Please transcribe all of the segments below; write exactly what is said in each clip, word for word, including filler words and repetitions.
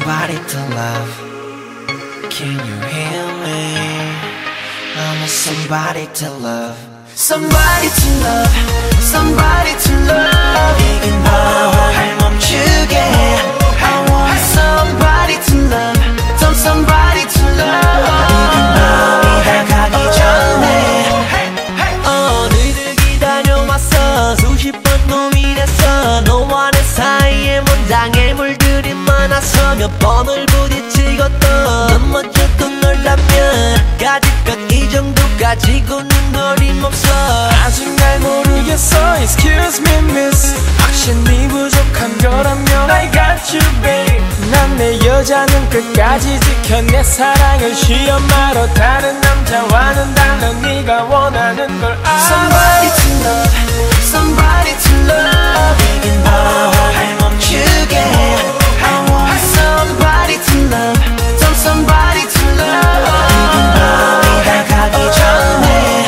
somebody to love. Can you hear me? I'm a somebody to love. Somebody to love, somebody to love. 이긴 마음을 멈추게. I want somebody to love, some somebody to love. 이긴 마음이 다가기 전에 어, 너희들 기다려왔어. 수십 번 고민했어. 너와 내 사이에 문장에 물들이 많아서 몇 번을 부딪히고 또 넘어져도 놀라면 가지껏 이 정도 가지고는 어림없어. 아직 날 모르겠어. Excuse me miss, 확신이 부족한 거라면 I got you babe. 난 내 여자는 끝까지 지켜. 내 사랑을 시험하러 다른 남자와는 달라. 네가 원하는 걸 알아. Somebody to love, somebody to love. 이긴 마음을 멈추게. I want somebody to love, some somebody to love. 이긴 마음이 다가기 전에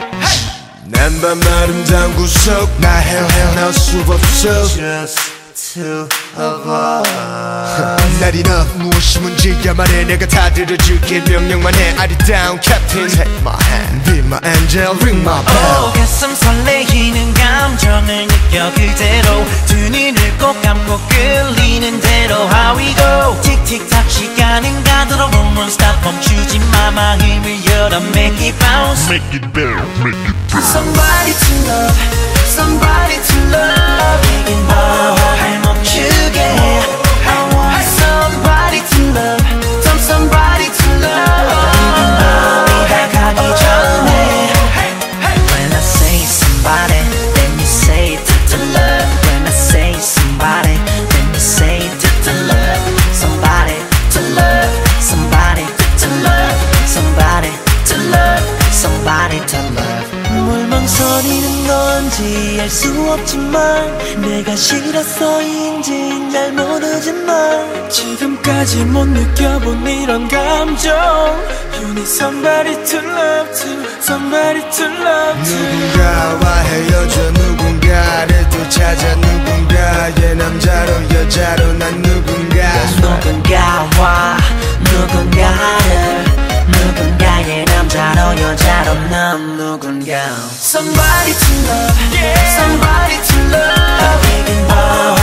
난 밤 아름다운 구석 나 헤어나올 수 없어. Just two of us. Not enough 무엇이 문제야 말해. 내가 다 들어줄게. 명령만 해. 아리따운 캡틴. Take my hand, be my angel, ring my bell. oh, 가슴 설레이는 감정을 느껴 그대로. 두 눈을 꼭 감고 끌리는 대로 How we go. 틱틱탁 시간은 가도록 Won't stop 멈추지 마. 마음을 열어 Make it bounce, Make it bounce, make it bounce. Somebody to love, somebody to love. 이긴 마음을 멈추게. I want somebody to love, some somebody to love. 이긴 마음이 다가기 전에 When I say somebody, then you say to to love. When I say somebody, then you say to to love. Somebody to love, somebody to love. Somebody to love, somebody to love. 뭘 망설이는 건지 알 수 없지만 내가 싫어서인지 날 모르지만 지금까지 못 느껴본 이런 감정. You need somebody to love to, somebody to love to. 누군가와 헤어져 누군가를 또 찾아. 누군가의 남자로 여자로 난 누군가. 누군가와 누군가를 누군가의 남자로 여자로 난 누군가. Somebody to love, somebody to love. 이긴 마음